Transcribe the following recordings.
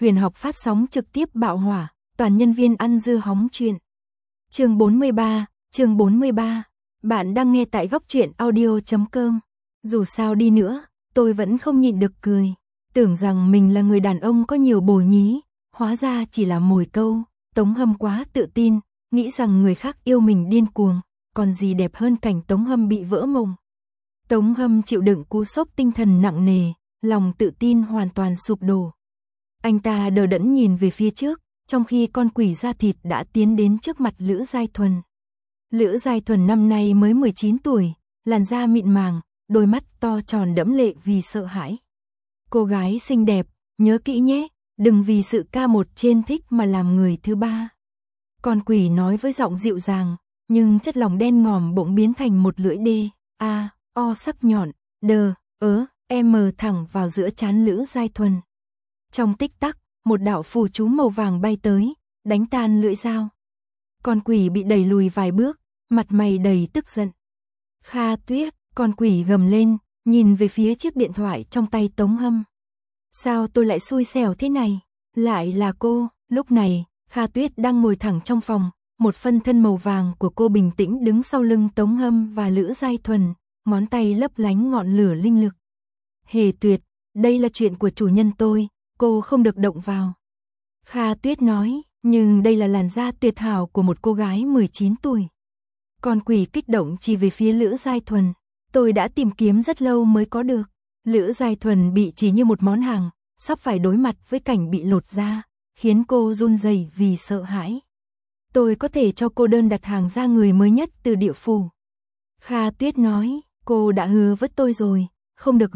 Huyền học phát sóng trực tiếp bạo hỏa, toàn nhân viên ăn dưa hóng chuyện. Chương 43. Bạn đang nghe tại góc truyện audio.com. Dù sao đi nữa, tôi vẫn không nhịn được cười. Tưởng rằng mình là người đàn ông có nhiều bồ nhí, hóa ra chỉ là mồi câu. Tống Hâm quá tự tin, nghĩ rằng người khác yêu mình điên cuồng, còn gì đẹp hơn cảnh Tống Hâm bị vỡ mồm. Tống Hâm chịu đựng cú sốc tinh thần nặng nề, lòng tự tin hoàn toàn sụp đổ. Anh ta đờ đẫn nhìn về phía trước, trong khi con quỷ da thịt đã tiến đến trước mặt Lữ Giai Thuần. Lữ Giai Thuần năm nay mới 19 tuổi, làn da mịn màng, đôi mắt to tròn đẫm lệ vì sợ hãi. Cô gái xinh đẹp, nhớ kỹ nhé, đừng vì sự ca một trên thích mà làm người thứ ba. Con quỷ nói với giọng dịu dàng, nhưng chất lỏng đen ngòm bỗng biến thành một lưỡi đê, o sắc nhọn, m thẳng vào giữa trán Lữ Giai Thuần. Trong tích tắc, một đạo phù chú màu vàng bay tới, đánh tan lưỡi dao. Con quỷ bị đẩy lùi vài bước, mặt mày đầy tức giận. Kha Tuyết, con quỷ gầm lên, nhìn về phía chiếc điện thoại trong tay Tống Hâm. Sao tôi lại xui xẻo thế này? Lại là cô. Lúc này, Kha Tuyết đang ngồi thẳng trong phòng, một phân thân màu vàng của cô bình tĩnh đứng sau lưng Tống Hâm và Lữ Giai Thuần, ngón tay lấp lánh ngọn lửa linh lực. Hề Tuyệt, đây là chuyện của chủ nhân tôi, cô không được động vào. Kha Tuyết nói, nhưng đây là làn da tuyệt hảo của một cô gái 19 tuổi. Con quỷ kích động chỉ về phía Lữ Giai Thuần, tôi đã tìm kiếm rất lâu mới có được. Lữ Giai Thuần bị chỉ như một món hàng, sắp phải đối mặt với cảnh bị lột da, khiến cô run rẩy vì sợ hãi. Tôi có thể cho cô đơn đặt hàng da người mới nhất từ địa phủ. Kha Tuyết nói, cô đã hứa với tôi rồi, không được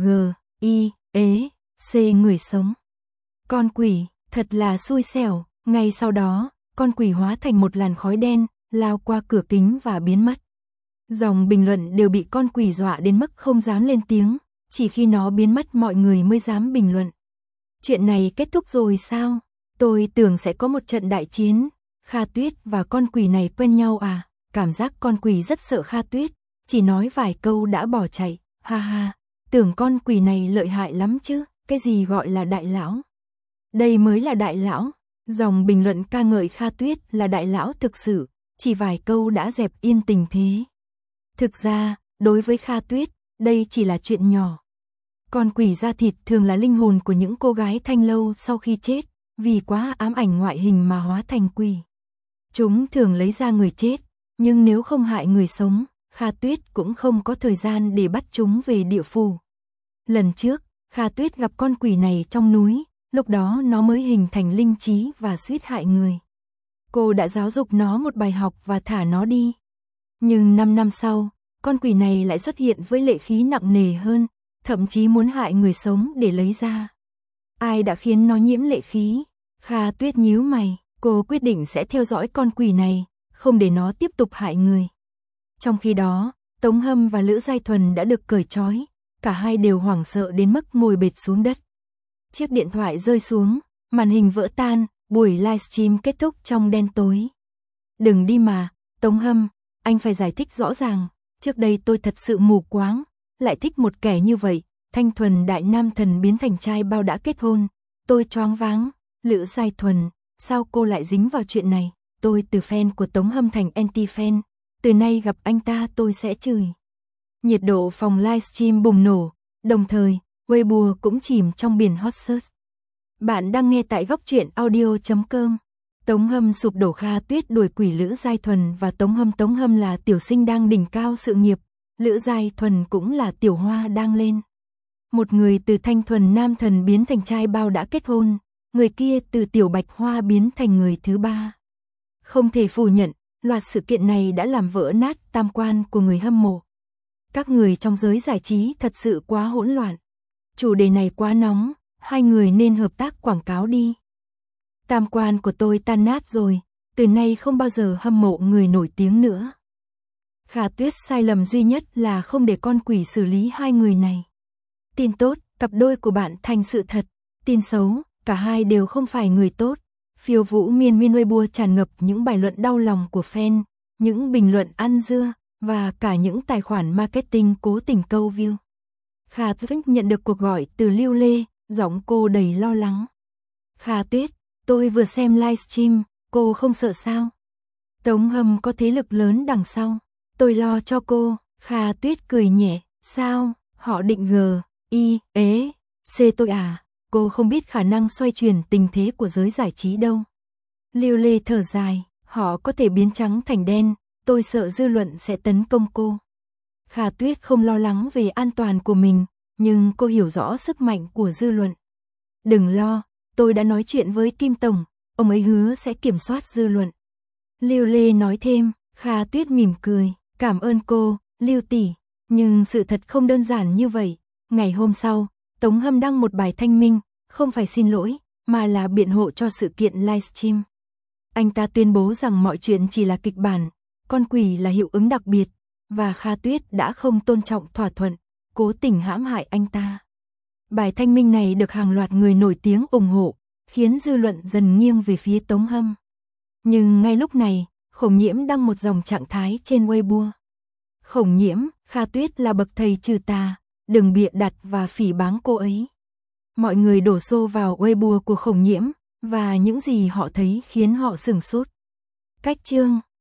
C người sống. Con quỷ, thật là xui xẻo, ngay sau đó, con quỷ hóa thành một làn khói đen, lao qua cửa kính và biến mất. Dòng bình luận đều bị con quỷ dọa đến mức không dám lên tiếng, chỉ khi nó biến mất mọi người mới dám bình luận. Chuyện này kết thúc rồi sao? Tôi tưởng sẽ có một trận đại chiến. Kha Tuyết và con quỷ này quen nhau à? Cảm giác con quỷ rất sợ Kha Tuyết, chỉ nói vài câu đã bỏ chạy, ha ha. Tưởng con quỷ này lợi hại lắm chứ, cái gì gọi là đại lão? Đây mới là đại lão. Dòng bình luận ca ngợi Kha Tuyết là đại lão thực sự, chỉ vài câu đã dẹp yên tình thế. Thực ra, đối với Kha Tuyết, đây chỉ là chuyện nhỏ. Con quỷ da thịt thường là linh hồn của những cô gái thanh lâu sau khi chết, vì quá ám ảnh ngoại hình mà hóa thành quỷ. Chúng thường lấy ra người chết, nhưng nếu không hại người sống, Kha Tuyết cũng không có thời gian để bắt chúng về địa phủ. Lần trước, Kha Tuyết gặp con quỷ này trong núi, lúc đó nó mới hình thành linh trí và suýt hại người. Cô đã giáo dục nó một bài học và thả nó đi. Nhưng 5 năm sau, con quỷ này lại xuất hiện với lệ khí nặng nề hơn, thậm chí muốn hại người sống để lấy ra. Ai đã khiến nó nhiễm lệ khí? Kha Tuyết nhíu mày, cô quyết định sẽ theo dõi con quỷ này, không để nó tiếp tục hại người. Trong khi đó, Tống Hâm và Lữ Giai Thuần đã được cởi trói, cả hai đều hoảng sợ đến mức ngồi bệt xuống đất. Chiếc điện thoại rơi xuống, màn hình vỡ tan, buổi livestream kết thúc trong đen tối. Đừng đi mà, Tống Hâm, anh phải giải thích rõ ràng, trước đây tôi thật sự mù quáng, lại thích một kẻ như vậy, thanh thuần đại nam thần biến thành trai bao đã kết hôn, tôi choáng váng. Lữ Giai Thuần, sao cô lại dính vào chuyện này? Tôi từ fan của Tống Hâm thành anti-fan, từ nay gặp anh ta tôi sẽ chửi. Nhiệt độ phòng livestream bùng nổ, đồng thời, Weibo cũng chìm trong biển hot search. Bạn đang nghe tại góc truyện audio.com. Tống Hâm sụp đổ, Kha Tuyết đuổi quỷ Lữ Giai Thuần và Tống Hâm là tiểu sinh đang đỉnh cao sự nghiệp, Lữ Giai Thuần cũng là tiểu hoa đang lên. Một người từ thanh thuần nam thần biến thành trai bao đã kết hôn, người kia từ tiểu bạch hoa biến thành người thứ ba. Không thể phủ nhận, loạt sự kiện này đã làm vỡ nát tam quan của người hâm mộ. Các người trong giới giải trí thật sự quá hỗn loạn. Chủ đề này quá nóng, hai người nên hợp tác quảng cáo đi. Tam quan của tôi tan nát rồi, từ nay không bao giờ hâm mộ người nổi tiếng nữa. Kha Tuyết sai lầm duy nhất là không để con quỷ xử lý hai người này. Tin tốt, cặp đôi của bạn thành sự thật. Tin xấu, cả hai đều không phải người tốt. Phiêu vũ miên Weibo tràn ngập những bài luận đau lòng của fan, những bình luận ăn dưa, và cả những tài khoản marketing cố tình câu view. Kha Tuyết nhận được cuộc gọi từ Lưu Lê, giọng cô đầy lo lắng. Kha Tuyết, tôi vừa xem livestream, cô không sợ sao? Tống Hâm có thế lực lớn đằng sau, tôi lo cho cô. Kha Tuyết cười nhẹ, sao, họ định C tôi à, cô không biết khả năng xoay chuyển tình thế của giới giải trí đâu. Lưu Lê thở dài, họ có thể biến trắng thành đen, tôi sợ dư luận sẽ tấn công cô. Kha Tuyết không lo lắng về an toàn của mình, nhưng cô hiểu rõ sức mạnh của dư luận. Đừng lo, tôi đã nói chuyện với Kim Tổng, ông ấy hứa sẽ kiểm soát dư luận. Lưu Lê nói thêm. Kha Tuyết mỉm cười, cảm ơn cô, Lưu tỷ, nhưng sự thật không đơn giản như vậy. Ngày hôm sau, Tống Hâm đăng một bài thanh minh, không phải xin lỗi, mà là biện hộ cho sự kiện livestream. Anh ta tuyên bố rằng mọi chuyện chỉ là kịch bản, con quỷ là hiệu ứng đặc biệt, và Kha Tuyết đã không tôn trọng thỏa thuận, cố tình hãm hại anh ta. Bài thanh minh này được hàng loạt người nổi tiếng ủng hộ, khiến dư luận dần nghiêng về phía Tống Hâm. Nhưng ngay lúc này, Khổng Nhiễm đăng một dòng trạng thái trên Weibo. Khổng Nhiễm, Kha Tuyết là bậc thầy trừ tà, đừng bịa đặt và phỉ báng cô ấy. Mọi người đổ xô vào Weibo của Khổng Nhiễm, và những gì họ thấy khiến họ sửng sốt. Cách chương